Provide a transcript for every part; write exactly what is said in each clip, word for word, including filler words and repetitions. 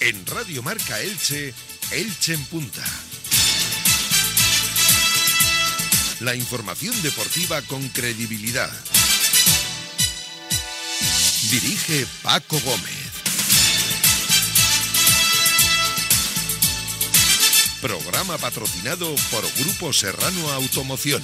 En Radio Marca Elche, Elche en Punta. La información deportiva con credibilidad. Dirige Paco Gómez. Programa patrocinado por Grupo Serrano Automoción.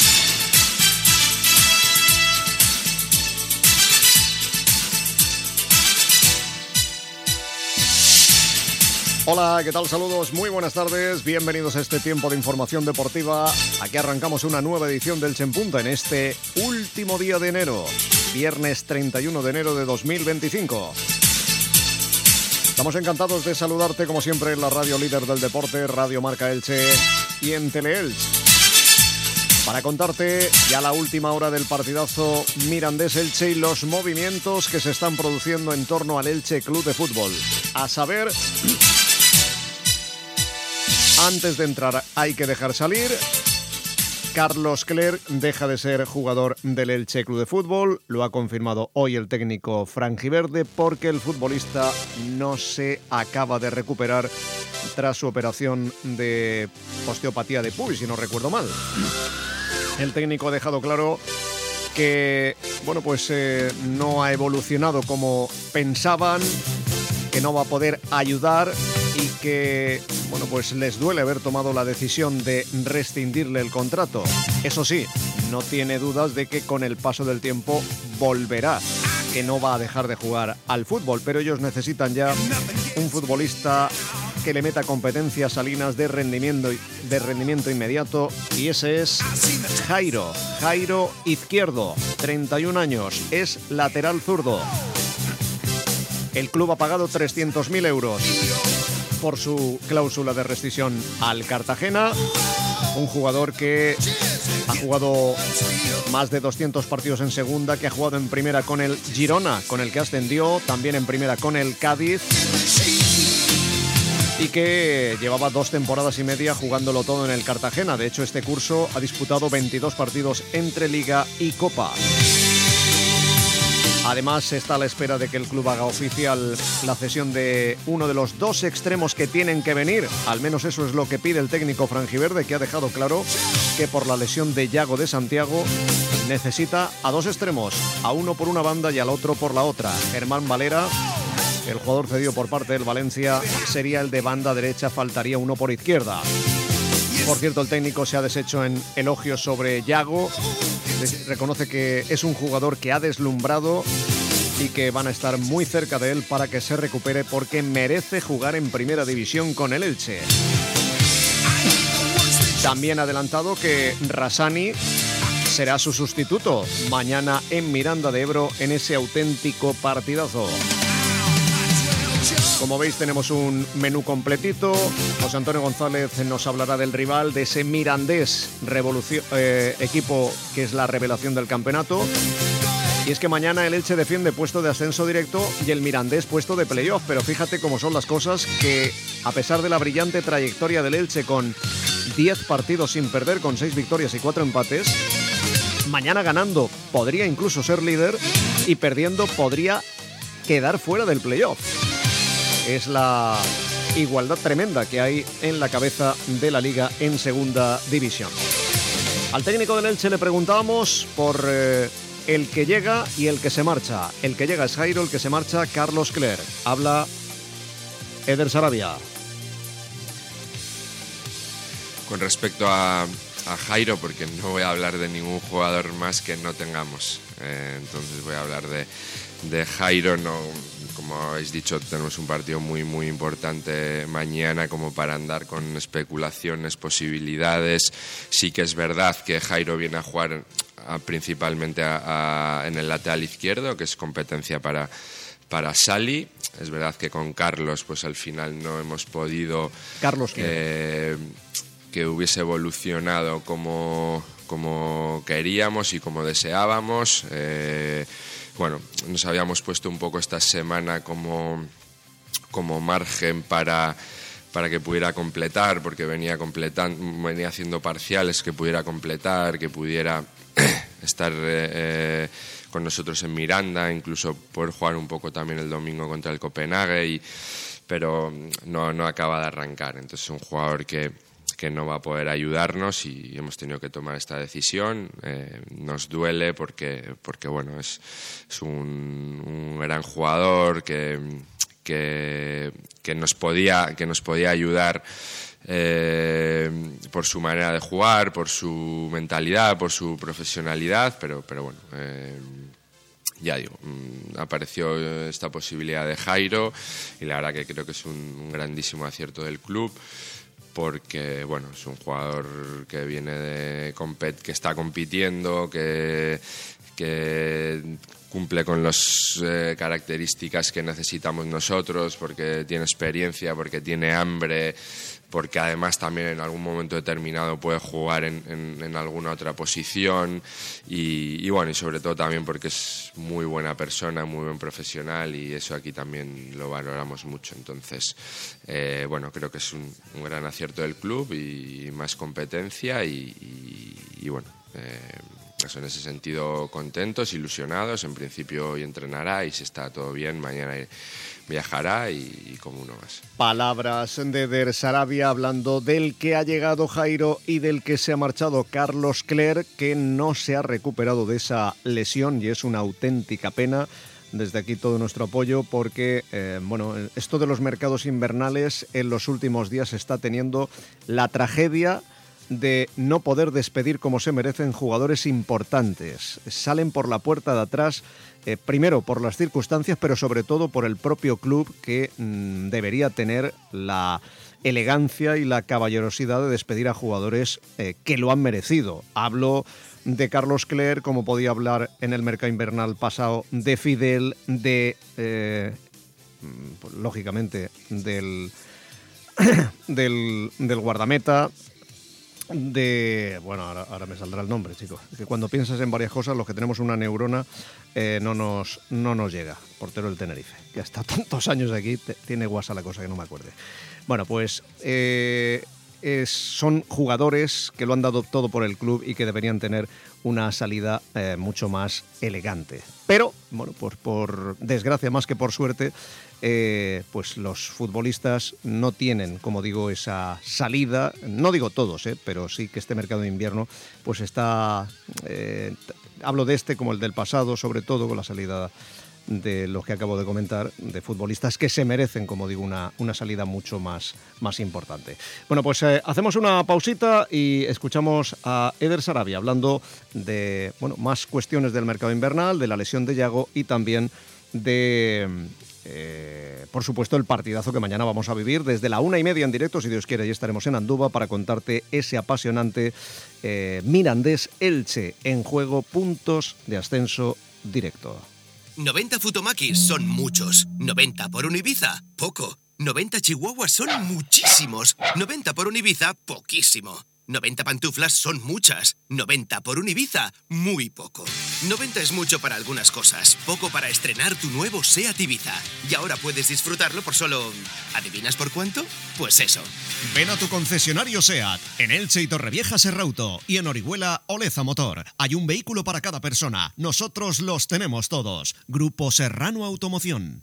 Hola, ¿qué tal? Saludos, muy buenas tardes, bienvenidos a este tiempo de información deportiva. Aquí arrancamos una nueva edición del Elche en Punta en este último día de enero, viernes treinta y uno de enero de dos mil veinticinco. Estamos encantados de saludarte como siempre en la radio líder del deporte, Radio Marca Elche y en Teleelch, para contarte ya la última hora del partidazo Mirandés-Elche y los movimientos que se están produciendo en torno al Elche Club de Fútbol. A saber, antes de entrar hay que dejar salir. Carlos Clerc deja de ser jugador del Elche Club de Fútbol. Lo ha confirmado hoy el técnico franjiverde porque el futbolista no se acaba de recuperar tras su operación de osteopatía de pubis, si no recuerdo mal. El técnico ha dejado claro que bueno, pues eh, no ha evolucionado como pensaban, que no va a poder ayudar y que bueno, pues les duele haber tomado la decisión de rescindirle el contrato. Eso sí, no tiene dudas de que con el paso del tiempo volverá, que no va a dejar de jugar al fútbol, pero ellos necesitan ya un futbolista que le meta competencias salinas de rendimiento, de rendimiento inmediato, y ese es Jairo, Jairo Izquierdo, treinta y un años, es lateral zurdo. El club ha pagado trescientos mil euros por su cláusula de rescisión al Cartagena, un jugador que ha jugado más de doscientos partidos en segunda, que ha jugado en primera con el Girona, con el que ascendió, también en primera con el Cádiz, y que llevaba dos temporadas y media jugándolo todo en el Cartagena. De hecho, este curso ha disputado veintidós partidos entre Liga y Copa. Además, está a la espera de que el club haga oficial la cesión de uno de los dos extremos que tienen que venir. Al menos eso es lo que pide el técnico franjiverde, que ha dejado claro que por la lesión de Yago de Santiago necesita a dos extremos, a uno por una banda y al otro por la otra. Germán Valera, el jugador cedido por parte del Valencia, sería el de banda derecha, faltaría uno por izquierda. Por cierto, el técnico se ha deshecho en elogios sobre Yago. Reconoce que es un jugador que ha deslumbrado y que van a estar muy cerca de él para que se recupere, porque merece jugar en primera división con el Elche. También ha adelantado que Rassani será su sustituto mañana en Miranda de Ebro en ese auténtico partidazo. Como veis, tenemos un menú completito. José Antonio González nos hablará del rival, de ese Mirandés revolución, eh, equipo que es la revelación del campeonato. Y es que mañana el Elche defiende puesto de ascenso directo y el Mirandés puesto de playoff. Pero fíjate cómo son las cosas, que a pesar de la brillante trayectoria del Elche con diez partidos sin perder, con seis victorias y cuatro empates, mañana ganando podría incluso ser líder y perdiendo podría quedar fuera del playoff. Es la igualdad tremenda que hay en la cabeza de la Liga en segunda división. Al técnico del Elche le preguntábamos por eh, el que llega y el que se marcha. El que llega es Jairo, el que se marcha Carlos Clerc. Habla Eder Sarabia. Con respecto a, a Jairo, porque no voy a hablar de ningún jugador más que no tengamos. Eh, entonces voy a hablar de, de Jairo. No, como habéis dicho, tenemos un partido muy muy importante mañana como para andar con especulaciones, posibilidades. Sí que es verdad que Jairo viene a jugar a, principalmente a, a, en el lateral izquierdo, que es competencia para, para Sali. Es verdad que con Carlos pues al final no hemos podido Carlos eh, que hubiese evolucionado como, como queríamos y como deseábamos. Eh, Bueno, nos habíamos puesto un poco esta semana como, como margen para, para que pudiera completar, porque venía completando, venía haciendo parciales, que pudiera completar, que pudiera estar eh, con nosotros en Miranda, incluso poder jugar un poco también el domingo contra el Copenhague y pero no, no acaba de arrancar. Entonces es un jugador que, que no va a poder ayudarnos y hemos tenido que tomar esta decisión. Eh, nos duele porque, porque bueno, es, es un, un gran jugador que, que, que, nos podía, que nos podía ayudar eh, por su manera de jugar, por su mentalidad, por su profesionalidad, pero, pero bueno... Eh, Ya digo, apareció esta posibilidad de Jairo y la verdad que creo que es un, un grandísimo acierto del club porque bueno, es un jugador que viene de compet que está compitiendo, que, que cumple con las eh, características que necesitamos nosotros, porque tiene experiencia, porque tiene hambre, porque además también en algún momento determinado puede jugar en, en, en alguna otra posición y, y bueno, y sobre todo también porque es muy buena persona, muy buen profesional y eso aquí también lo valoramos mucho. Entonces, eh, bueno, creo que es un, un gran acierto del club y, y más competencia y, y, y bueno, eh, eso en ese sentido contentos, ilusionados. En principio hoy entrenará y si está todo bien mañana viajará y, y como uno más. Palabras de Eder Sarabia hablando del que ha llegado Jairo y del que se ha marchado Carlos Clerc, que no se ha recuperado de esa lesión y es una auténtica pena. Desde aquí todo nuestro apoyo porque, eh, bueno, esto de los mercados invernales en los últimos días está teniendo la tragedia de no poder despedir como se merecen jugadores importantes. Salen por la puerta de atrás, eh, primero por las circunstancias, pero sobre todo por el propio club que mmm, debería tener la elegancia y la caballerosidad de despedir a jugadores eh, que lo han merecido. Hablo de Carlos Clerc, como podía hablar en el mercado invernal pasado, de Fidel, de, eh, pues, lógicamente, del, del, del guardameta, de... Bueno, ahora, ahora me saldrá el nombre, chicos. Que cuando piensas en varias cosas, los que tenemos una neurona eh, no, nos, no nos llega. Portero del Tenerife, que hasta tantos años aquí te, tiene guasa la cosa que no me acuerde. Bueno, pues eh, es, son jugadores que lo han dado todo por el club y que deberían tener una salida eh, mucho más elegante. Pero, bueno, pues por desgracia más que por suerte, Eh, pues los futbolistas no tienen, como digo, esa salida. No digo todos, eh, pero sí que este mercado de invierno pues está, eh, hablo de este como el del pasado, sobre todo con la salida de los que acabo de comentar, de futbolistas que se merecen, como digo, una, una salida mucho más, más importante. Bueno, pues eh, hacemos una pausita y escuchamos a Eder Sarabia hablando de, bueno, más cuestiones del mercado invernal, de la lesión de Yago y también de... Eh, por supuesto, el partidazo que mañana vamos a vivir desde la una y media en directo, si Dios quiere, ya estaremos en Andúba para contarte ese apasionante eh, Mirandés Elche en juego, puntos de ascenso directo. noventa Futomakis son muchos. noventa por un Ibiza, poco. noventa chihuahuas son muchísimos. noventa por un Ibiza, poquísimo. noventa pantuflas son muchas. noventa por un Ibiza, muy poco. noventa es mucho para algunas cosas, poco para estrenar tu nuevo SEAT Ibiza. Y ahora puedes disfrutarlo por solo... ¿adivinas por cuánto? Pues eso. Ven a tu concesionario SEAT, en Elche y Torrevieja Serrauto, y en Orihuela Oleza Motor. Hay un vehículo para cada persona. Nosotros los tenemos todos. Grupo Serrano Automoción.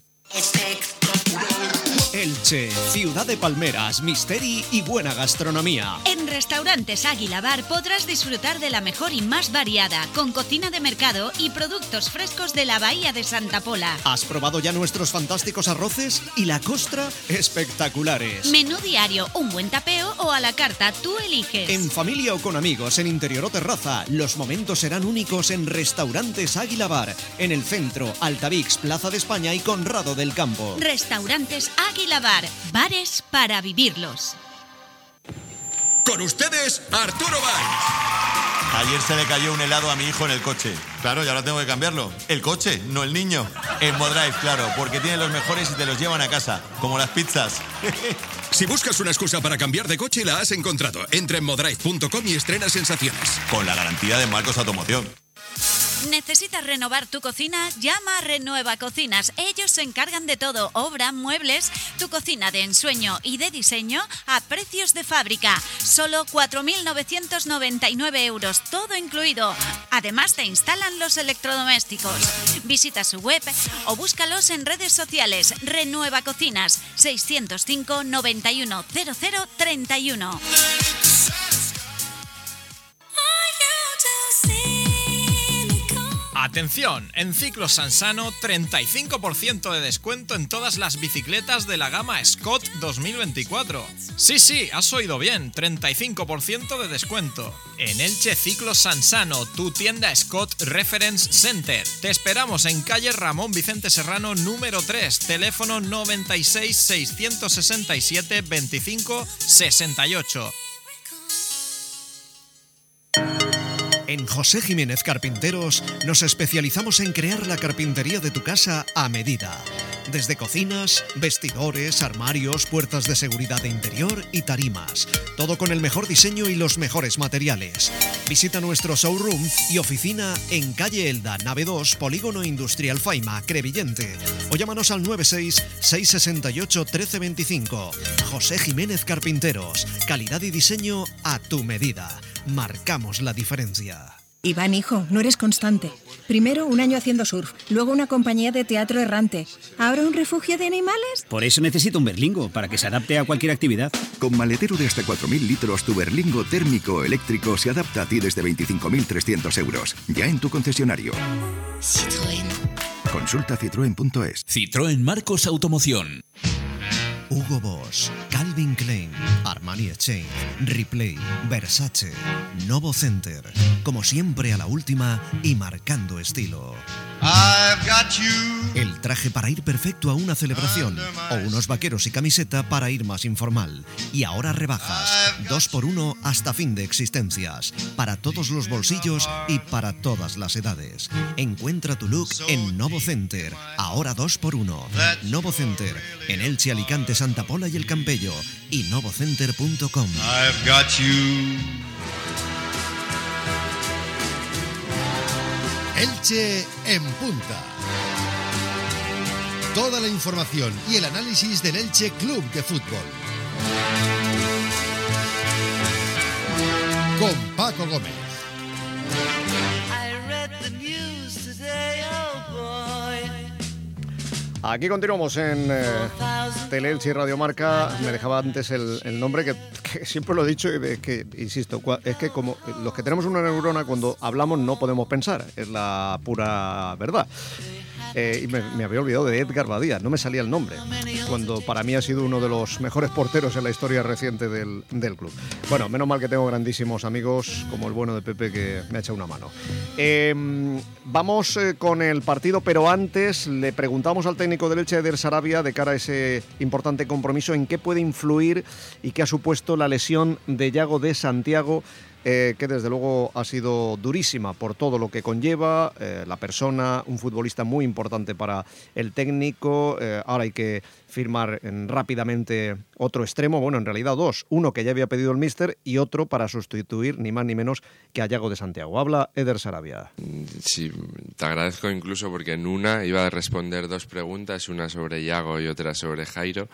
Elche, ciudad de palmeras, misteri y buena gastronomía. En Restaurantes Águila Bar podrás disfrutar de la mejor y más variada, con cocina de mercado y productos frescos de la Bahía de Santa Pola. ¿Has probado ya nuestros fantásticos arroces? Y la costra, espectaculares. Menú diario, un buen tapeo o a la carta, tú eliges. En familia o con amigos, en interior o terraza, los momentos serán únicos en Restaurantes Águila Bar, en el centro, Altavix, Plaza de España y Conrado del Campo. Restaurantes Águila Bar, bares para vivirlos. Con ustedes, Arturo Valls. Ayer se le cayó un helado a mi hijo en el coche. Claro, y ahora tengo que cambiarlo. El coche, no el niño. En Modrive, claro, porque tienen los mejores y te los llevan a casa, como las pizzas. Si buscas una excusa para cambiar de coche, la has encontrado. Entra en modrive punto com y estrena sensaciones. Con la garantía de Marcos Automoción. ¿Necesitas renovar tu cocina? Llama a Renueva Cocinas. Ellos se encargan de todo, obra, muebles, tu cocina de ensueño y de diseño a precios de fábrica. Solo cuatro mil novecientos noventa y nueve euros, todo incluido. Además te instalan los electrodomésticos. Visita su web o búscalos en redes sociales. Renueva Cocinas, seiscientos cinco, noventa y uno, cero cero, treinta y uno. Atención, en Ciclos Sansano treinta y cinco por ciento de descuento en todas las bicicletas de la gama Scott dos mil veinticuatro. Sí, sí, has oído bien, treinta y cinco por ciento de descuento. En Elche Ciclos Sansano, tu tienda Scott Reference Center. Te esperamos en calle Ramón Vicente Serrano número tres, teléfono noventa y seis, seiscientos sesenta y siete, veinticinco, sesenta y ocho. En José Jiménez Carpinteros nos especializamos en crear la carpintería de tu casa a medida. Desde cocinas, vestidores, armarios, puertas de seguridad de interior y tarimas. Todo con el mejor diseño y los mejores materiales. Visita nuestro showroom y oficina en calle Elda, nave dos, Polígono Industrial Faima, Crevillente. O llámanos al noventa y seis, seiscientos sesenta y ocho, trece veinticinco. José Jiménez Carpinteros. Calidad y diseño a tu medida. Marcamos la diferencia. Iván, hijo, no eres constante. Primero un año haciendo surf, luego una compañía de teatro errante, ahora un refugio de animales. Por eso necesito un Berlingo, para que se adapte a cualquier actividad. Con maletero de hasta cuatro mil litros, tu Berlingo térmico o eléctrico se adapta a ti desde veinticinco mil trescientos euros. Ya en tu concesionario. Citroën. Consulta citroen punto es. Citroën Marcos Automoción. Hugo Boss, Calvin Klein, Armani Exchange, Replay, Versace, Novo Center. Como siempre a la última y marcando estilo. I've got you. El traje para ir perfecto a una celebración o unos vaqueros y camiseta para ir más informal. Y ahora rebajas, dos por uno hasta fin de existencias. Para todos los bolsillos y para todas las edades. Encuentra tu look en Novo Center, ahora dos por uno. Novo Center, en Elche, Alicante, Santa Pola y El Campello. Y novocenter punto com. I've got you. Elche en punta. Toda la información y el análisis del Elche Club de Fútbol. Con Paco Gómez. Aquí continuamos en eh, Teleelche y Radio Marca. Me dejaba antes el, el nombre que, que siempre lo he dicho y de, que, insisto, es que como los que tenemos una neurona cuando hablamos no podemos pensar, es la pura verdad. Eh, y me, me había olvidado de Edgar Badía, no me salía el nombre, cuando para mí ha sido uno de los mejores porteros en la historia reciente del, del club. Bueno, menos mal que tengo grandísimos amigos como el bueno de Pepe que me ha echado una mano. Eh, vamos eh, con el partido, pero antes le preguntamos al técnico del Elche, Eder Sarabia, de cara a ese importante compromiso, en qué puede influir y qué ha supuesto la lesión de Yago de Santiago, Eh, que desde luego ha sido durísima por todo lo que conlleva, eh, la persona, un futbolista muy importante para el técnico. Eh, ahora hay que firmar en, rápidamente otro extremo, bueno, en realidad dos, uno que ya había pedido el míster y otro para sustituir ni más ni menos que a Yago de Santiago. Habla Eder Sarabia. Sí, te agradezco incluso porque en una iba a responder dos preguntas, una sobre Yago y otra sobre Jairo,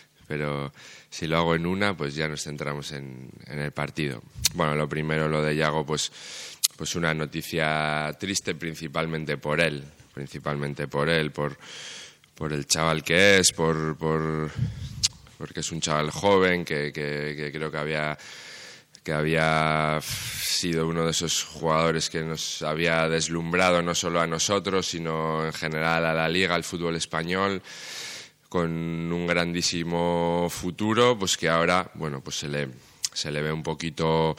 pero si lo hago en una, pues ya nos centramos en, en el partido. Bueno, lo primero, lo de Yago, pues, pues una noticia triste principalmente por él, principalmente por él, por, por el chaval que es, por, por porque es un chaval joven que, que, que creo que había que había sido uno de esos jugadores que nos había deslumbrado no solo a nosotros, sino en general a la Liga, al fútbol español, con un grandísimo futuro, pues que ahora, bueno, pues se le, se le ve un poquito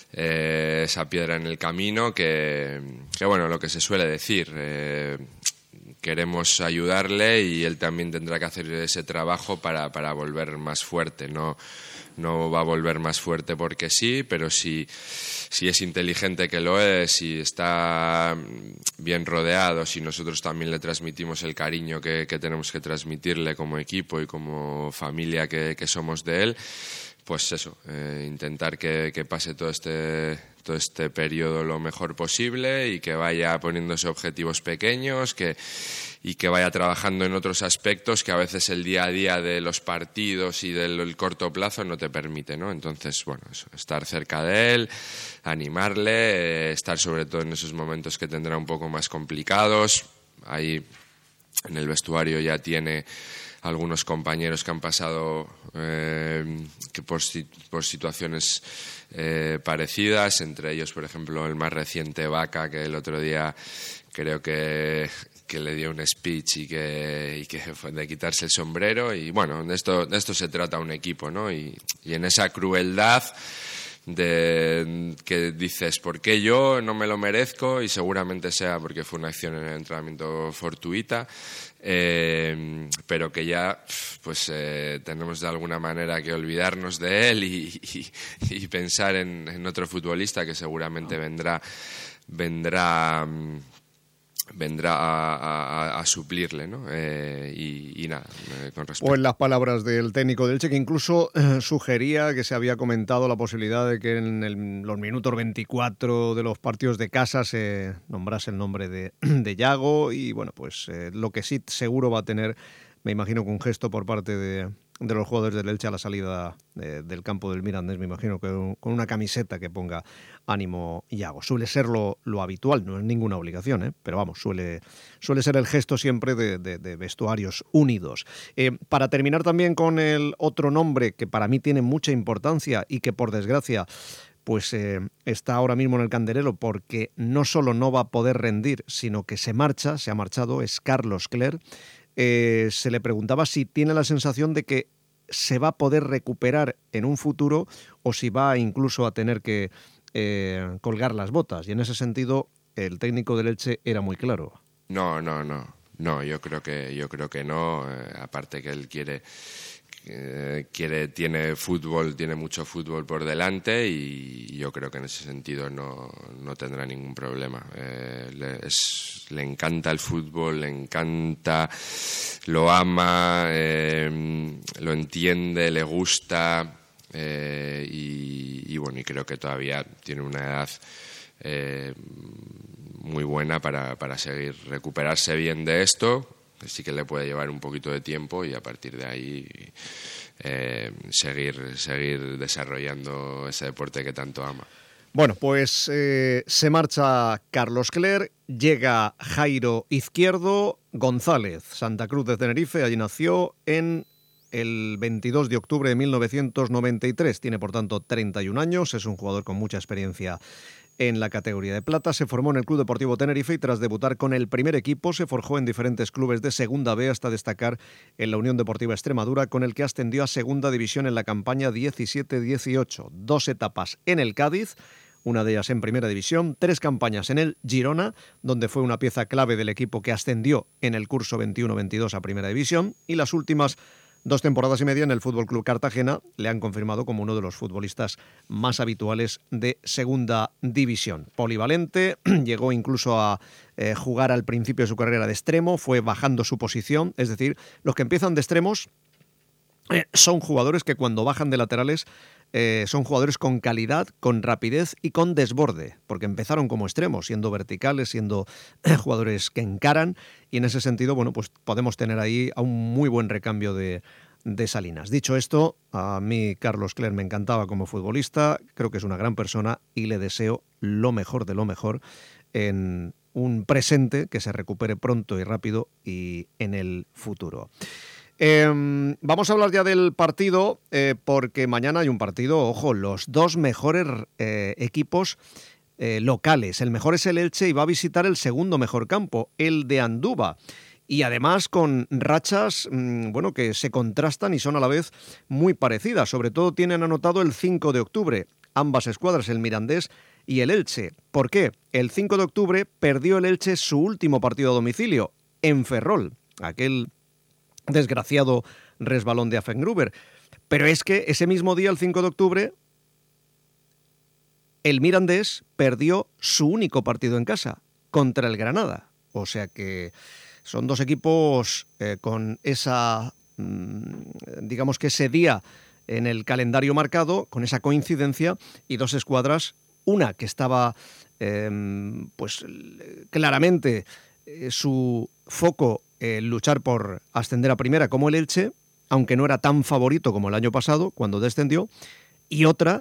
eh, esa piedra en el camino, que, que bueno, lo que se suele decir, eh, queremos ayudarle y él también tendrá que hacer ese trabajo para, para volver más fuerte, no no va a volver más fuerte porque sí, pero si, si es inteligente, que lo es, si está bien rodeado, si nosotros también le transmitimos el cariño que, que tenemos que transmitirle como equipo y como familia que, que somos de él, pues eso, eh, intentar que, que pase todo este todo este periodo lo mejor posible y que vaya poniéndose objetivos pequeños, que y que vaya trabajando en otros aspectos que a veces el día a día de los partidos y del el corto plazo no te permite, ¿no? Entonces, bueno, eso, estar cerca de él, animarle, eh, estar sobre todo en esos momentos que tendrá un poco más complicados. Ahí en el vestuario ya tiene algunos compañeros que han pasado eh, que por, por situaciones eh, parecidas, entre ellos, por ejemplo, el más reciente, Vaca, que el otro día creo que que le dio un speech y que, y que fue de quitarse el sombrero. Y bueno, de esto, de esto se trata un equipo, ¿no? Y, y en esa crueldad de que dices, ¿por qué yo no me lo merezco? Y seguramente sea porque fue una acción en el entrenamiento fortuita, eh, pero que ya pues eh, tenemos de alguna manera que olvidarnos de él y, y, y pensar en, en otro futbolista que seguramente vendrá vendrá vendrá a, a, a suplirle, ¿no? Eh, y, y nada, eh, con respecto... O en las palabras del técnico del Elche, que incluso eh, sugería que se había comentado la posibilidad de que en el, los minutos veinticuatro de los partidos de casa se nombrase el nombre de, de Yago, y bueno, pues eh, lo que sí seguro va a tener, me imagino que un gesto por parte de, de los jugadores del Elche a la salida de, del campo del Mirandés, me imagino que un, con una camiseta que ponga ánimo Yago. Suele ser lo, lo habitual, no es ninguna obligación, ¿eh? Pero vamos, suele, suele ser el gesto siempre de, de, de vestuarios unidos. Eh, para terminar también con el otro nombre que para mí tiene mucha importancia y que por desgracia pues eh, está ahora mismo en el candelero porque no solo no va a poder rendir, sino que se marcha, se ha marchado, es Carlos Clerc. Eh, se le preguntaba si tiene la sensación de que se va a poder recuperar en un futuro o si va incluso a tener que eh, colgar las botas. Y en ese sentido, el técnico del Elche era muy claro. No, no, no. No, yo creo que, yo creo que no. Eh, aparte que él quiere... Eh, quiere, tiene fútbol, tiene mucho fútbol por delante y yo creo que en ese sentido no, no tendrá ningún problema. Eh, le, es, le encanta el fútbol, le encanta, lo ama, eh, lo entiende, le gusta eh, y, y bueno, y creo que todavía tiene una edad eh, muy buena para, para seguir recuperarse bien de esto. Sí que le puede llevar un poquito de tiempo y a partir de ahí eh, seguir, seguir desarrollando ese deporte que tanto ama. Bueno, pues eh, se marcha Carlos Clerc, llega Jairo Izquierdo González, Santa Cruz de Tenerife, allí nació en el veintidós de octubre de mil novecientos noventa y tres, tiene por tanto treinta y un años, es un jugador con mucha experiencia en la categoría de plata. Se formó en el Club Deportivo Tenerife y tras debutar con el primer equipo se forjó en diferentes clubes de Segunda B hasta destacar en la Unión Deportiva Extremadura, con el que ascendió a Segunda División en la campaña diecisiete dieciocho. Dos etapas en el Cádiz, una de ellas en Primera División, tres campañas en el Girona, donde fue una pieza clave del equipo que ascendió en el curso veintiuno veintidós a Primera División, y las últimas dos temporadas y media en el Fútbol Club Cartagena le han confirmado como uno de los futbolistas más habituales de Segunda División. Polivalente, llegó incluso a eh, jugar al principio de su carrera de extremo, fue bajando su posición, es decir, los que empiezan de extremos eh, son jugadores que cuando bajan de laterales eh, son jugadores con calidad, con rapidez y con desborde, porque empezaron como extremos, siendo verticales, siendo eh, jugadores que encaran, y en ese sentido, bueno, pues podemos tener ahí a un muy buen recambio de, de Salinas. Dicho esto, a mí Carlos Clerc me encantaba como futbolista, creo que es una gran persona y le deseo lo mejor de lo mejor en un presente que se recupere pronto y rápido y en el futuro. Eh, vamos a hablar ya del partido, eh, porque mañana hay un partido, ojo, los dos mejores eh, equipos eh, locales. El mejor es el Elche y va a visitar el segundo mejor campo, el de Andúba. Y además con rachas, mmm, bueno, que se contrastan y son a la vez muy parecidas. Sobre todo tienen anotado el cinco de octubre, ambas escuadras, el Mirandés y el Elche. ¿Por qué? El cinco de octubre perdió el Elche su último partido a domicilio, en Ferrol, aquel desgraciado resbalón de Affengruber. Pero es que ese mismo día, el cinco de octubre, el Mirandés perdió su único partido en casa, contra el Granada. O sea que son dos equipos eh, con esa, mmm, digamos que ese día en el calendario marcado, con esa coincidencia, y dos escuadras Una que estaba eh, pues claramente eh, su foco el luchar por ascender a primera como el Elche, aunque no era tan favorito como el año pasado cuando descendió, y otra,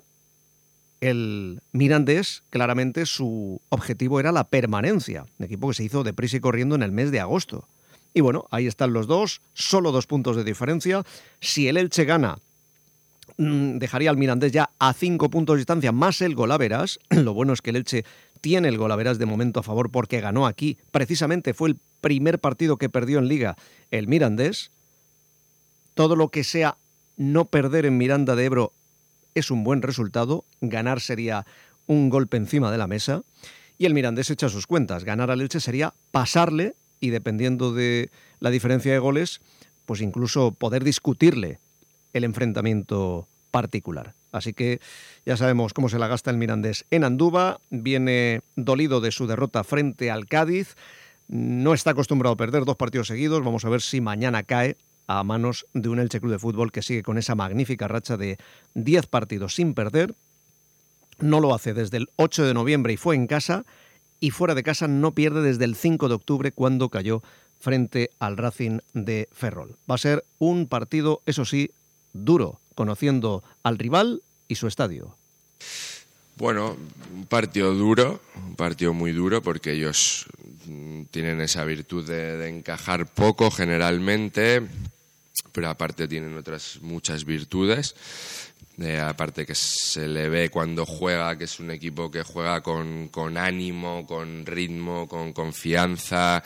el Mirandés, claramente su objetivo era la permanencia, un equipo que se hizo deprisa y corriendo en el mes de agosto. Y bueno, ahí están los dos, solo dos puntos de diferencia. Si el Elche gana, dejaría al Mirandés ya a cinco puntos de distancia, más el golaveras. Lo bueno es que el Elche tiene el golaveras de momento a favor porque ganó aquí. Precisamente fue el primer partido que perdió en Liga el Mirandés. Todo lo que sea no perder en Miranda de Ebro es un buen resultado. Ganar sería un golpe encima de la mesa. Y el Mirandés echa sus cuentas. Ganar al Elche sería pasarle y, dependiendo de la diferencia de goles, pues incluso poder discutirle el enfrentamiento particular. Así que ya sabemos cómo se la gasta el Mirandés en Andúba. Viene dolido de su derrota frente al Cádiz. No está acostumbrado a perder dos partidos seguidos. Vamos a ver si mañana cae a manos de un Elche Club de Fútbol que sigue con esa magnífica racha de diez partidos sin perder. No lo hace desde el ocho de noviembre y fue en casa, y fuera de casa no pierde desde el cinco de octubre cuando cayó frente al Racing de Ferrol. Va a ser un partido, eso sí, duro, conociendo al rival y su estadio. Bueno, un partido duro, un partido muy duro, porque ellos tienen esa virtud de, de encajar poco generalmente, pero aparte tienen otras muchas virtudes. Eh, aparte que se le ve cuando juega, que es un equipo que juega con, con ánimo, con ritmo, con confianza,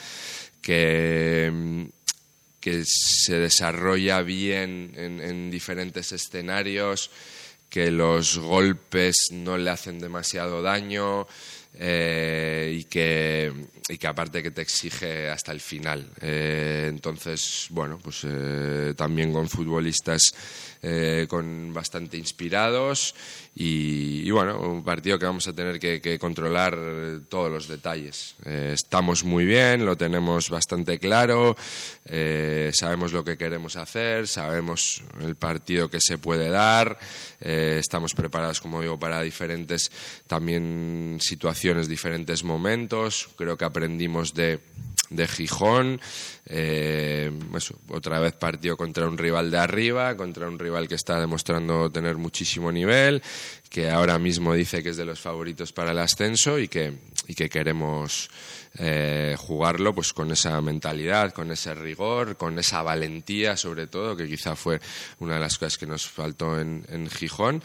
que, que se desarrolla bien en, en diferentes escenarios, que los golpes no le hacen demasiado daño, eh, y que y que aparte que te exige hasta el final. Eh, entonces, bueno, pues eh, también con futbolistas eh, con bastante inspirados y, y bueno, un partido que vamos a tener que, que controlar todos los detalles. Eh, estamos muy bien, lo tenemos bastante claro, eh, sabemos lo que queremos hacer, sabemos el partido que se puede dar, eh, estamos preparados, como digo, para diferentes también situaciones, diferentes momentos. Creo que aprendimos de, de Gijón, eh, eso, otra vez partido contra un rival de arriba, contra un rival que está demostrando tener muchísimo nivel, que ahora mismo dice que es de los favoritos para el ascenso y que, y que queremos eh, jugarlo pues con esa mentalidad, con ese rigor, con esa valentía sobre todo, que quizá fue una de las cosas que nos faltó en, en Gijón.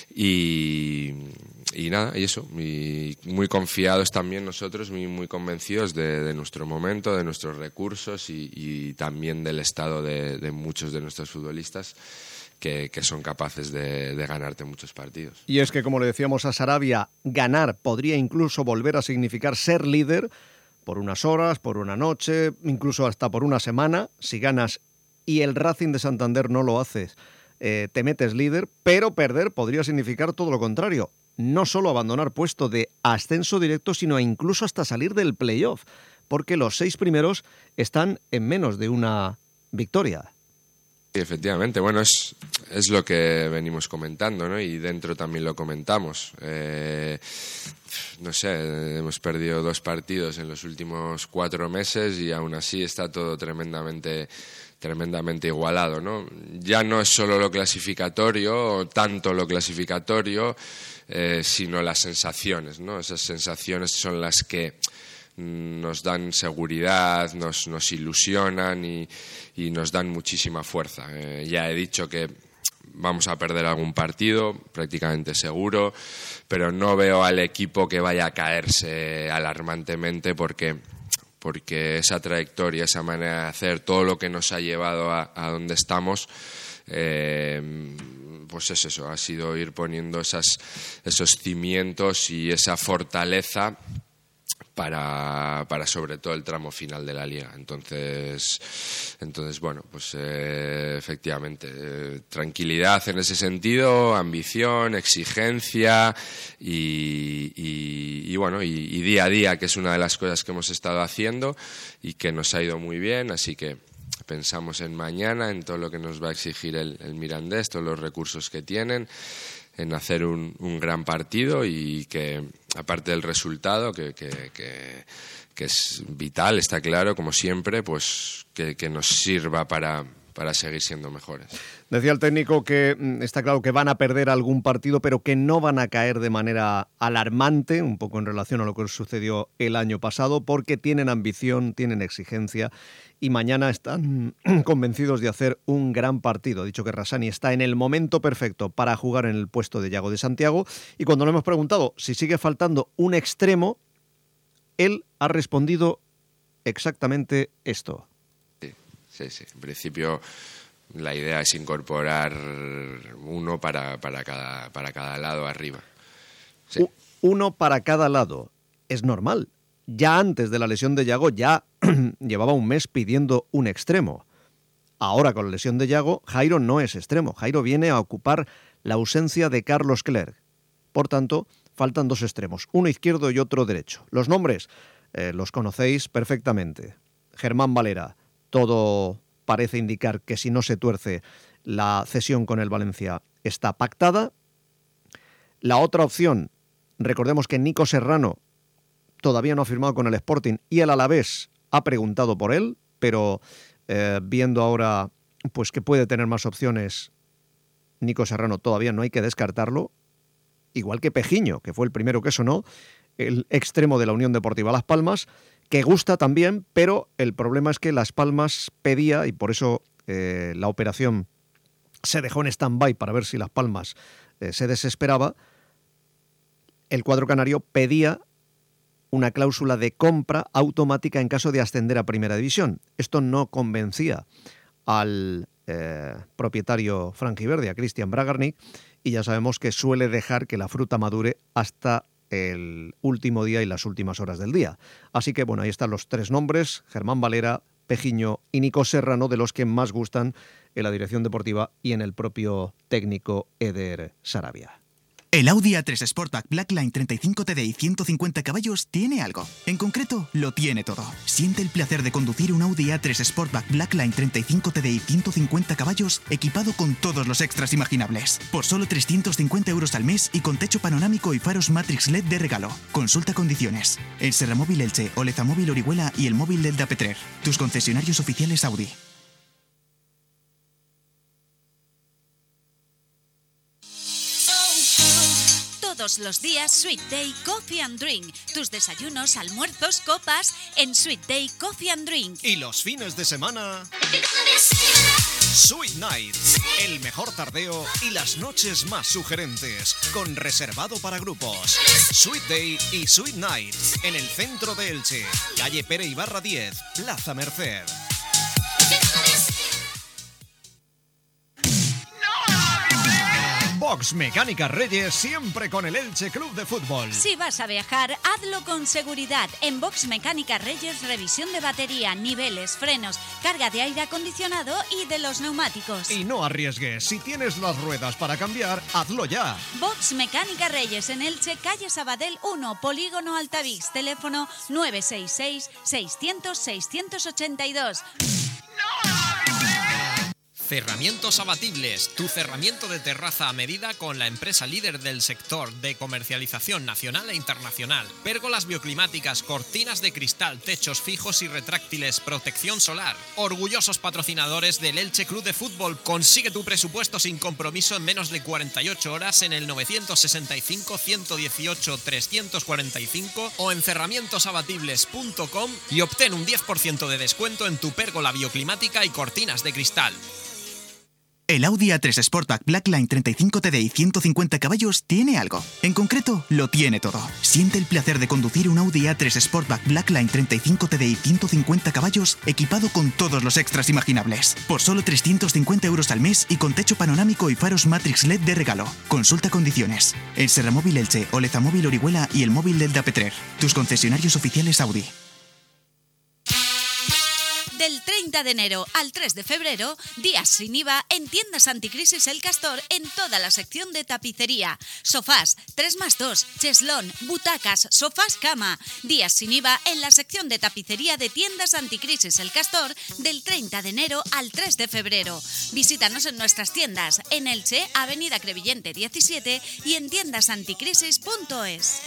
Y, y nada, y eso, y muy confiados también nosotros, muy, muy convencidos de, de nuestro momento, de nuestros recursos y, y también del estado de, de muchos de nuestros futbolistas, Que, que son capaces de, de ganarte muchos partidos. Y es que, como le decíamos a Sarabia, ganar podría incluso volver a significar ser líder por unas horas, por una noche, incluso hasta por una semana. Si ganas y el Racing de Santander no lo haces, eh, te metes líder, pero perder podría significar todo lo contrario. No solo abandonar puesto de ascenso directo, sino incluso hasta salir del playoff, porque los seis primeros están en menos de una victoria. Efectivamente, bueno, es, es lo que venimos comentando, ¿no? Y dentro también lo comentamos. Eh, no sé, hemos perdido dos partidos en los últimos cuatro meses y aún así está todo tremendamente, tremendamente igualado, ¿no? Ya no es solo lo clasificatorio, o tanto lo clasificatorio, eh, sino las sensaciones, ¿no? Esas sensaciones son las que nos dan seguridad, nos, nos ilusionan y, y nos dan muchísima fuerza. Eh, ya he dicho que vamos a perder algún partido, prácticamente seguro, pero no veo al equipo que vaya a caerse alarmantemente porque, porque esa trayectoria, esa manera de hacer, todo lo que nos ha llevado a, a donde estamos, eh, pues es eso, ha sido ir poniendo esas, esos cimientos y esa fortaleza para, para sobre todo el tramo final de la liga. Entonces, entonces bueno, pues eh, efectivamente, eh, tranquilidad en ese sentido, ambición, exigencia y, y, y bueno, y, y día a día, que es una de las cosas que hemos estado haciendo y que nos ha ido muy bien, así que pensamos en mañana, en todo lo que nos va a exigir el, el Mirandés, todos los recursos que tienen. en hacer un, un gran partido y que, aparte del resultado, que, que, que, que es vital, está claro, como siempre, pues que, que nos sirva para, para seguir siendo mejores. Decía el técnico que está claro que van a perder algún partido, pero que no van a caer de manera alarmante, un poco en relación a lo que sucedió el año pasado, porque tienen ambición, tienen exigencia y mañana están convencidos de hacer un gran partido. Ha dicho que Rassani está en el momento perfecto para jugar en el puesto de Yago de Santiago, y cuando le hemos preguntado si sigue faltando un extremo, él ha respondido exactamente esto. Sí, sí, sí. En principio la idea es incorporar uno para, para, cada, para cada lado arriba. Sí. Uno para cada lado. Es normal. Ya antes de la lesión de Yago ya llevaba un mes pidiendo un extremo. Ahora, con la lesión de Yago, Jairo no es extremo. Jairo viene a ocupar la ausencia de Carlos Clerc. Por tanto, faltan dos extremos, uno izquierdo y otro derecho. Los nombres eh, los conocéis perfectamente. Germán Valera, todo parece indicar que si no se tuerce, la cesión con el Valencia está pactada. La otra opción, recordemos que Nico Serrano todavía no ha firmado con el Sporting y el Alavés ha preguntado por él, pero eh, viendo ahora pues que puede tener más opciones Nico Serrano, todavía no hay que descartarlo, igual que Pejiño, que fue el primero que sonó, el extremo de la Unión Deportiva Las Palmas, que gusta también, pero el problema es que Las Palmas pedía, y por eso eh, la operación se dejó en stand-by para ver si Las Palmas eh, se desesperaba, el cuadro canario pedía una cláusula de compra automática en caso de ascender a Primera División. Esto no convencía al eh, propietario franjiverde, a Cristian Bragarnik, y ya sabemos que suele dejar que la fruta madure hasta el último día y las últimas horas del día. Así que, bueno, ahí están los tres nombres, Germán Valera, Pejiño y Nico Serrano, de los que más gustan en la dirección deportiva y en el propio técnico Eder Sarabia. El Audi A tres Sportback Blackline treinta y cinco T D I ciento cincuenta caballos tiene algo. En concreto, lo tiene todo. Siente el placer de conducir un Audi A tres Sportback Blackline treinta y cinco T D I ciento cincuenta caballos equipado con todos los extras imaginables. Por solo trescientos cincuenta euros al mes y con techo panorámico y faros Matrix L E D de regalo. Consulta condiciones. El Serramóvil Elche, Olezamóvil Orihuela y el móvil del Dapetrer. Tus concesionarios oficiales Audi. Todos los días Sweet Day Coffee and Drink. Tus desayunos, almuerzos, copas en Sweet Day Coffee and Drink. Y los fines de semana, Sweet Nights, el mejor tardeo y las noches más sugerentes, con reservado para grupos. Sweet Day y Sweet Nights, en el centro de Elche, calle Pere Ibarra diez, Plaza Merced. Box Mecánica Reyes, siempre con el Elche Club de Fútbol. Si vas a viajar, hazlo con seguridad. En Box Mecánica Reyes, revisión de batería, niveles, frenos, carga de aire acondicionado y de los neumáticos. Y no arriesgues, si tienes las ruedas para cambiar, hazlo ya. Box Mecánica Reyes en Elche, calle Sabadell uno, Polígono Altavix, teléfono nueve seis seis, seiscientos, seiscientos ochenta y dos. Cerramientos Abatibles, tu cerramiento de terraza a medida con la empresa líder del sector de comercialización nacional e internacional. Pérgolas bioclimáticas, cortinas de cristal, techos fijos y retráctiles, protección solar. Orgullosos patrocinadores del Elche Club de Fútbol. Consigue tu presupuesto sin compromiso en menos de cuarenta y ocho horas en el nueve seis cinco, uno uno ocho, tres cuatro cinco o en cerramientos abatibles punto com y obtén un diez por ciento de descuento en tu pérgola bioclimática y cortinas de cristal. El Audi A tres Sportback Blackline treinta y cinco T D I ciento cincuenta caballos tiene algo. En concreto, lo tiene todo. Siente el placer de conducir un Audi A tres Sportback Blackline treinta y cinco T D I ciento cincuenta caballos equipado con todos los extras imaginables. Por solo trescientos cincuenta euros al mes y con techo panorámico y faros Matrix L E D de regalo. Consulta condiciones. El Serramóvil Elche, Olezamóvil Orihuela y el móvil del Dapetrer. Tus concesionarios oficiales Audi. Del treinta de enero al tres de febrero, días sin I V A en tiendas Anticrisis El Castor en toda la sección de tapicería. Sofás, tres más dos, cheslón, butacas, sofás cama. Días sin I V A en la sección de tapicería de tiendas Anticrisis El Castor del treinta de enero al tres de febrero. Visítanos en nuestras tiendas en Elche, Avenida Crevillente diecisiete y en tiendas anticrisis punto es.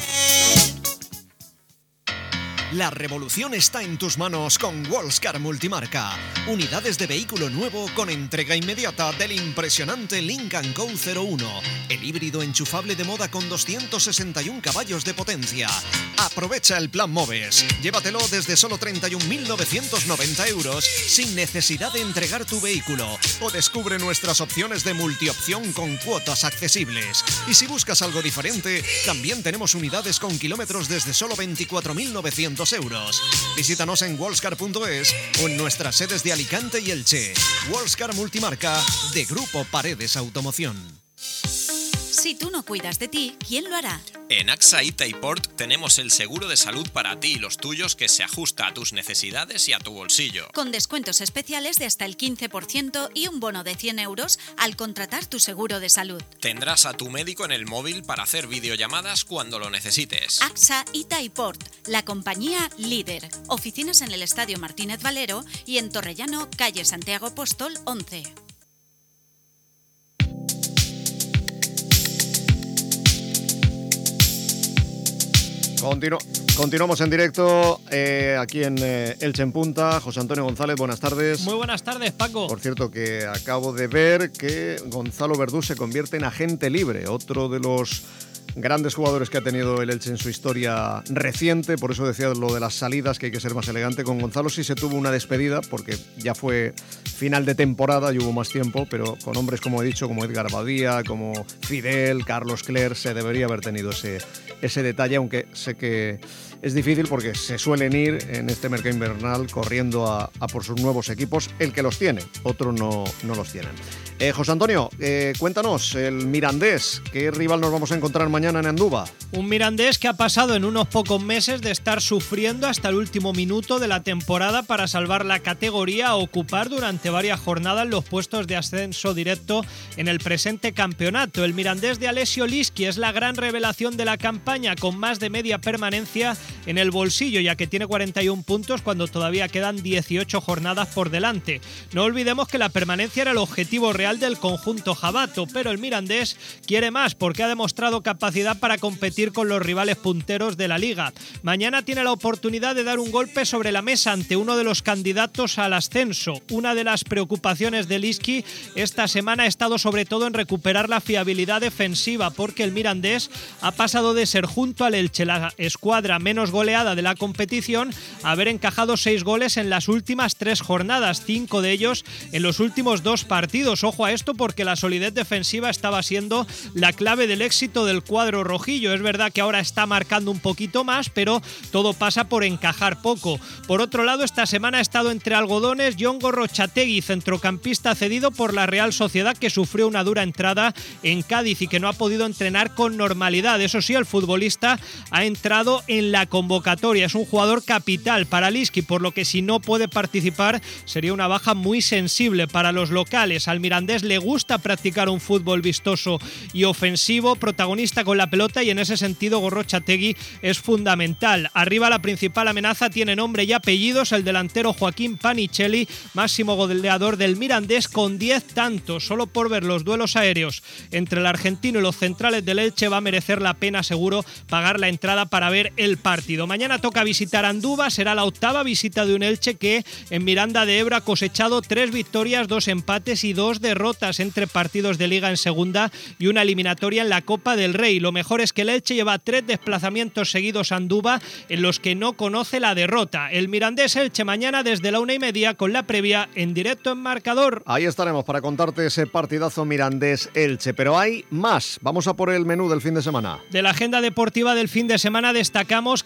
La revolución está en tus manos con Wallscar Multimarca. Unidades de vehículo nuevo con entrega inmediata del impresionante Lincoln Co cero uno. El híbrido enchufable de moda con doscientos sesenta y uno caballos de potencia. Aprovecha el plan Moves. Llévatelo desde solo treinta y un mil novecientos noventa euros sin necesidad de entregar tu vehículo. O descubre nuestras opciones de multiopción con cuotas accesibles. Y si buscas algo diferente, también tenemos unidades con kilómetros desde solo veinticuatro mil novecientos euros. Visítanos en wallscar punto es o en nuestras sedes de Alicante y Elche. Wallscar Multimarca de Grupo Paredes Automoción. Si tú no cuidas de ti, ¿quién lo hará? En AXA y Taiport tenemos el seguro de salud para ti y los tuyos que se ajusta a tus necesidades y a tu bolsillo. Con descuentos especiales de hasta el quince por ciento y un bono de cien euros al contratar tu seguro de salud. Tendrás a tu médico en el móvil para hacer videollamadas cuando lo necesites. AXA y Taiport, la compañía líder. Oficinas en el Estadio Martínez Valero y en Torrellano, calle Santiago Apóstol once. Continu- continuamos en directo eh, aquí en eh, Elche en Punta. José Antonio González, buenas tardes. Muy buenas tardes, Paco. Por cierto, que acabo de ver que Gonzalo Verdú se convierte en agente libre, otro de los grandes jugadores que ha tenido el Elche en su historia reciente. Por eso decía lo de las salidas, que hay que ser más elegante. Con Gonzalo sí se tuvo una despedida, porque ya fue final de temporada y hubo más tiempo, pero con hombres, como he dicho, como Edgar Badía, como Fidel, Carlos Cler, se debería haber tenido ese, ese detalle, aunque sé que es difícil porque se suelen ir en este mercado invernal corriendo a, a por sus nuevos equipos, el que los tiene, otros no, no los tienen. Eh, José Antonio, eh, cuéntanos, el Mirandés, ¿qué rival nos vamos a encontrar mañana en Andúba? Un Mirandés que ha pasado en unos pocos meses de estar sufriendo hasta el último minuto de la temporada para salvar la categoría a ocupar durante varias jornadas los puestos de ascenso directo en el presente campeonato. El Mirandés de Alessio Lischi es la gran revelación de la campaña, con más de media permanencia en el bolsillo, ya que tiene cuarenta y un puntos cuando todavía quedan dieciocho jornadas por delante. No olvidemos que la permanencia era el objetivo real del conjunto jabato, pero el Mirandés quiere más porque ha demostrado capacidad para competir con los rivales punteros de la liga. Mañana tiene la oportunidad de dar un golpe sobre la mesa ante uno de los candidatos al ascenso. Una de las preocupaciones de Lischi esta semana ha estado sobre todo en recuperar la fiabilidad defensiva, porque el Mirandés ha pasado de ser, junto al Elche, la escuadra menos goleada de la competición, a haber encajado seis goles en las últimas tres jornadas, cinco de ellos en los últimos dos partidos. Ojo a esto, porque la solidez defensiva estaba siendo la clave del éxito del cuadro rojillo. Es verdad que ahora está marcando un poquito más, pero todo pasa por encajar poco. Por otro lado, esta semana ha estado entre algodones Jon Gorrotxategi, centrocampista cedido por la Real Sociedad, que sufrió una dura entrada en Cádiz y que no ha podido entrenar con normalidad. Eso sí, el futbolista ha entrado en la convocatoria. Es un jugador capital para Lischi, por lo que si no puede participar sería una baja muy sensible para los locales. Al Mirandés le gusta practicar un fútbol vistoso y ofensivo, protagonista con la pelota, y en ese sentido Gorrotxategi es fundamental. Arriba la principal amenaza tiene nombre y apellidos: el delantero Joaquín Panichelli, máximo goleador del Mirandés con diez tantos. Solo por ver los duelos aéreos entre el argentino y los centrales del Elche va a merecer la pena seguro pagar la entrada para ver el partido. Mañana toca visitar Andúba, será la octava visita de un Elche que en Miranda de Ebro ha cosechado tres victorias, dos empates y dos derrotas entre partidos de Liga en segunda y una eliminatoria en la Copa del Rey. Lo mejor es que el Elche lleva tres desplazamientos seguidos a Andúba en los que no conoce la derrota. El Mirandés Elche mañana desde la una y media con la previa en directo en Marcador. Ahí estaremos para contarte ese partidazo Mirandés Elche, pero hay más. Vamos a por el menú del fin de semana. De la agenda deportiva del fin de semana destacamos que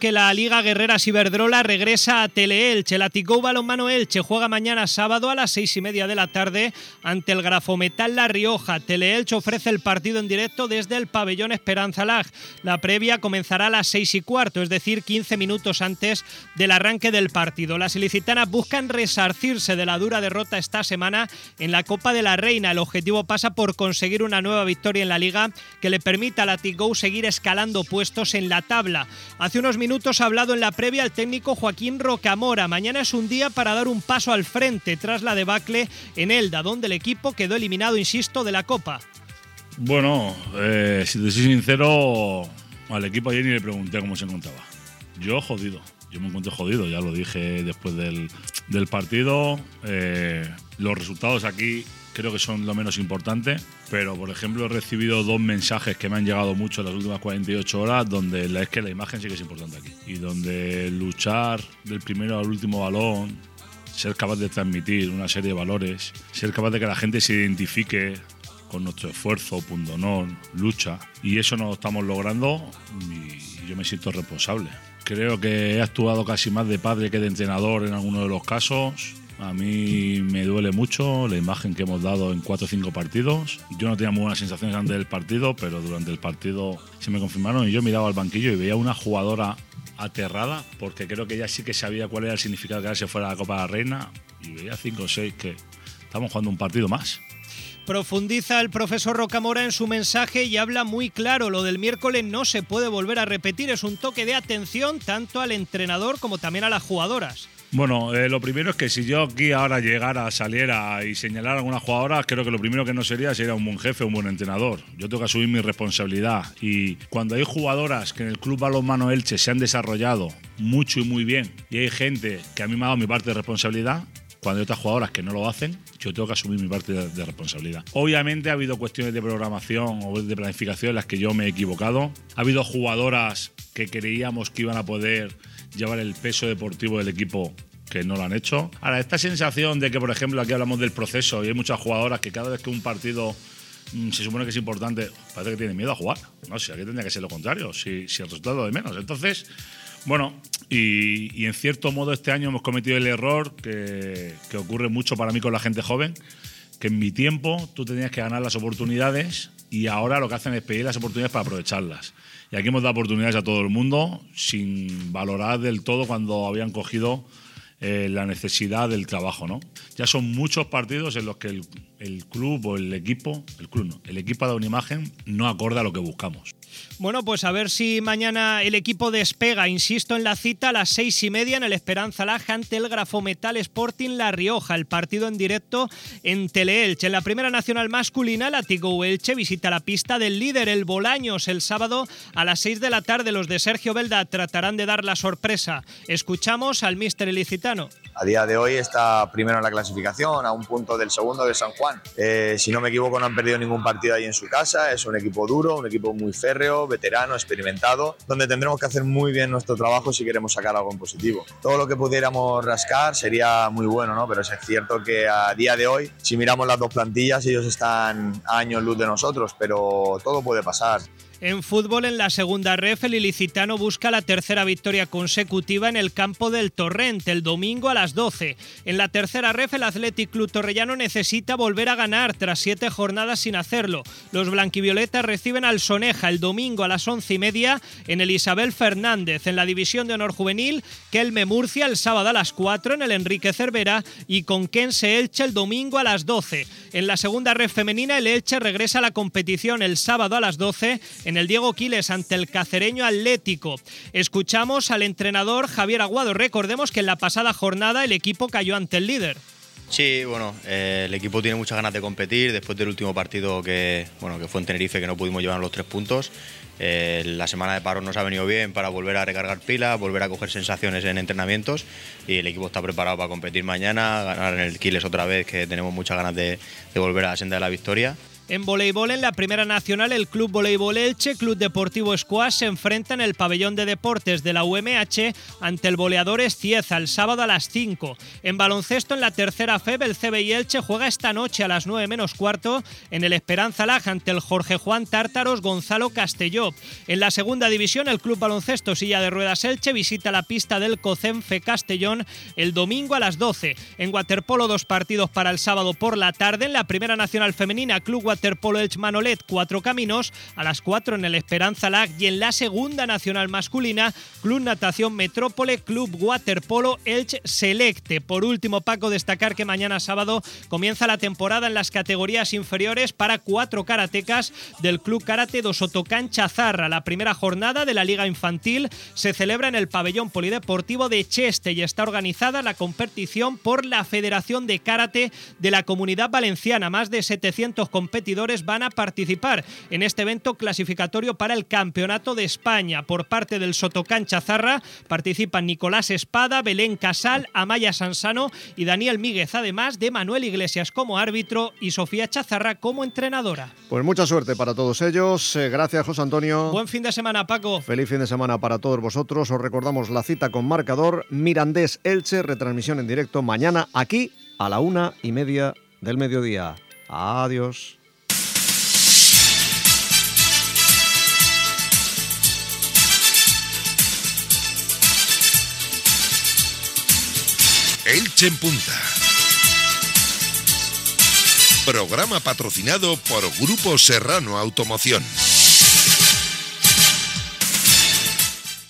que la Liga Guerreras Iberdrola regresa a Teleelche. El Athletic Balonmano Elche juega mañana sábado a las seis y media de la tarde ante el Grafometal La Rioja. Teleelche ofrece el partido en directo desde el pabellón Esperanza Lag. La previa comenzará a las seis y cuarto, es decir, quince minutos antes del arranque del partido. Las ilicitanas buscan resarcirse de la dura derrota esta semana en la Copa de la Reina. El objetivo pasa por conseguir una nueva victoria en la Liga que le permita al Athletic seguir escalando puestos en la tabla. Hace unos minutos ha hablado en la previa el técnico Joaquín Rocamora. Mañana es un día para dar un paso al frente tras la debacle en Elda, donde el equipo quedó eliminado, insisto, de la Copa. Bueno, eh, si te soy sincero, al equipo ayer ni le pregunté cómo se encontraba. Yo jodido, yo me encuentro jodido, ya lo dije después del, del partido. Eh, los resultados aquí creo que son lo menos importante, pero por ejemplo he recibido dos mensajes que me han llegado mucho en las últimas cuarenta y ocho horas, donde es que la imagen sí que es importante aquí, y donde luchar del primero al último balón, ser capaz de transmitir una serie de valores, ser capaz de que la gente se identifique con nuestro esfuerzo, pundonor, lucha, y eso no lo estamos logrando y yo me siento responsable. Creo que he actuado casi más de padre que de entrenador en algunos de los casos. A mí me duele mucho la imagen que hemos dado en cuatro o cinco partidos. Yo no tenía muy buenas sensaciones antes del partido, pero durante el partido se me confirmaron y yo miraba al banquillo y veía una jugadora aterrada, porque creo que ella sí que sabía cuál era el significado de quedarse fuera de la Copa de la Reina, y veía cinco o seis que estamos jugando un partido más. Profundiza el profesor Rocamora en su mensaje y habla muy claro. Lo del miércoles no se puede volver a repetir. Es un toque de atención tanto al entrenador como también a las jugadoras. Bueno, eh, lo primero es que si yo aquí ahora llegara, saliera y señalara a algunas jugadoras, creo que lo primero que no sería sería un buen jefe, un buen entrenador. Yo tengo que asumir mi responsabilidad, y cuando hay jugadoras que en el Club Balonmano Elche se han desarrollado mucho y muy bien, y hay gente que a mí me ha dado mi parte de responsabilidad, cuando hay otras jugadoras que no lo hacen, yo tengo que asumir mi parte de, de responsabilidad. Obviamente ha habido cuestiones de programación o de planificación en las que yo me he equivocado. Ha habido jugadoras que creíamos que iban a poder llevar el peso deportivo del equipo, que no lo han hecho. Ahora, esta sensación de que, por ejemplo, aquí hablamos del proceso y hay muchas jugadoras que cada vez que un partido mmm, se supone que es importante, parece que tienen miedo a jugar. No sé, aquí tendría que ser lo contrario, si, si el resultado de menos. Entonces, bueno, y, y en cierto modo este año hemos cometido el error que, que ocurre mucho para mí con la gente joven, que en mi tiempo tú tenías que ganar las oportunidades y ahora lo que hacen es pedir las oportunidades para aprovecharlas. Y aquí hemos dado oportunidades a todo el mundo sin valorar del todo cuando habían cogido eh, la necesidad del trabajo, ¿no? Ya son muchos partidos en los que el, el club o el equipo, el club no, el equipo ha dado una imagen no acorde a lo que buscamos. Bueno, pues a ver si mañana el equipo despega. Insisto en la cita a las seis y media en el Esperanza Lag ante el Grafometal Sporting La Rioja. El partido en directo en Teleelche. En la primera nacional masculina, el Athletic Elche visita la pista del líder, el Bolaños, el sábado a las seis de la tarde. Los de Sergio Belda tratarán de dar la sorpresa. Escuchamos al míster ilicitano. A día de hoy está primero en la clasificación, a un punto del segundo de San Juan. Eh, si no me equivoco, no han perdido ningún partido ahí en su casa. Es un equipo duro, un equipo muy férreo, veterano, experimentado, donde tendremos que hacer muy bien nuestro trabajo si queremos sacar algo en positivo. Todo lo que pudiéramos rascar sería muy bueno, ¿no? Pero es cierto que a día de hoy, si miramos las dos plantillas, ellos están a años luz de nosotros, pero todo puede pasar. En fútbol, en la segunda ref, el ilicitano busca la tercera victoria consecutiva en el campo del Torrent, el domingo a las doce. En la tercera ref, el Athletic Club Torrellano necesita volver a ganar tras siete jornadas sin hacerlo. Los blanquivioletas reciben al Soneja el domingo a las once y media en el Isabel Fernández. En la división de honor juvenil, Kelme Murcia el sábado a las cuatro en el Enrique Cervera y Conquense Elche el domingo a las doce. En la segunda ref femenina, el Elche regresa a la competición el sábado a las doce en el Diego Quiles ante el Cacereño Atlético. Escuchamos al entrenador Javier Aguado. Recordemos que en la pasada jornada el equipo cayó ante el líder. Sí, bueno, eh, el equipo tiene muchas ganas de competir después del último partido que, bueno, que fue en Tenerife, que no pudimos llevar los tres puntos. Eh, la semana de paro nos ha venido bien para volver a recargar pilas, volver a coger sensaciones en entrenamientos, y el equipo está preparado para competir mañana, ganar en el Quiles otra vez, que tenemos muchas ganas de, de volver a la senda de la victoria. En voleibol, en la Primera Nacional, el Club Voleibol Elche, Club Deportivo Squash se enfrenta en el pabellón de deportes de la U M H ante el Boleadores Cieza el sábado a las cinco. En baloncesto, en la tercera F E B, el C B I Elche juega esta noche a las nueve menos cuarto en el Esperanza Lag ante el Jorge Juan Tártaros Gonzalo Castelló. En la segunda división, el Club Baloncesto Silla de Ruedas Elche visita la pista del Cocenfe Castellón el domingo a las doce. En waterpolo, dos partidos para el sábado por la tarde. En la Primera Nacional Femenina, Club Waterpolo Elche Manolet, Cuatro Caminos, a las cuatro en el Esperanza Lag. Y en la Segunda Nacional Masculina, Club Natación Metrópole, Club Waterpolo Elche Selecte. Por último, Paco, destacar que mañana sábado comienza la temporada en las categorías inferiores para cuatro karatecas del Club Karate do Sotocán Chazarra. La primera jornada de la Liga Infantil se celebra en el pabellón polideportivo de Cheste y está organizada la competición por la Federación de Karate de la Comunidad Valenciana. Más de setecientos competidores van a participar en este evento clasificatorio para el Campeonato de España. Por parte del Sotocán Chazarra participan Nicolás Espada, Belén Casal, Amaya Sansano y Daniel Míguez, además de Manuel Iglesias como árbitro y Sofía Chazarra como entrenadora. Pues mucha suerte para todos ellos. Eh, gracias, José Antonio. Buen fin de semana, Paco. Feliz fin de semana para todos vosotros. Os recordamos la cita con marcador Mirandés Elche, retransmisión en directo mañana aquí a la una y media del mediodía. Adiós. Elche en Punta. Programa patrocinado por Grupo Serrano Automoción.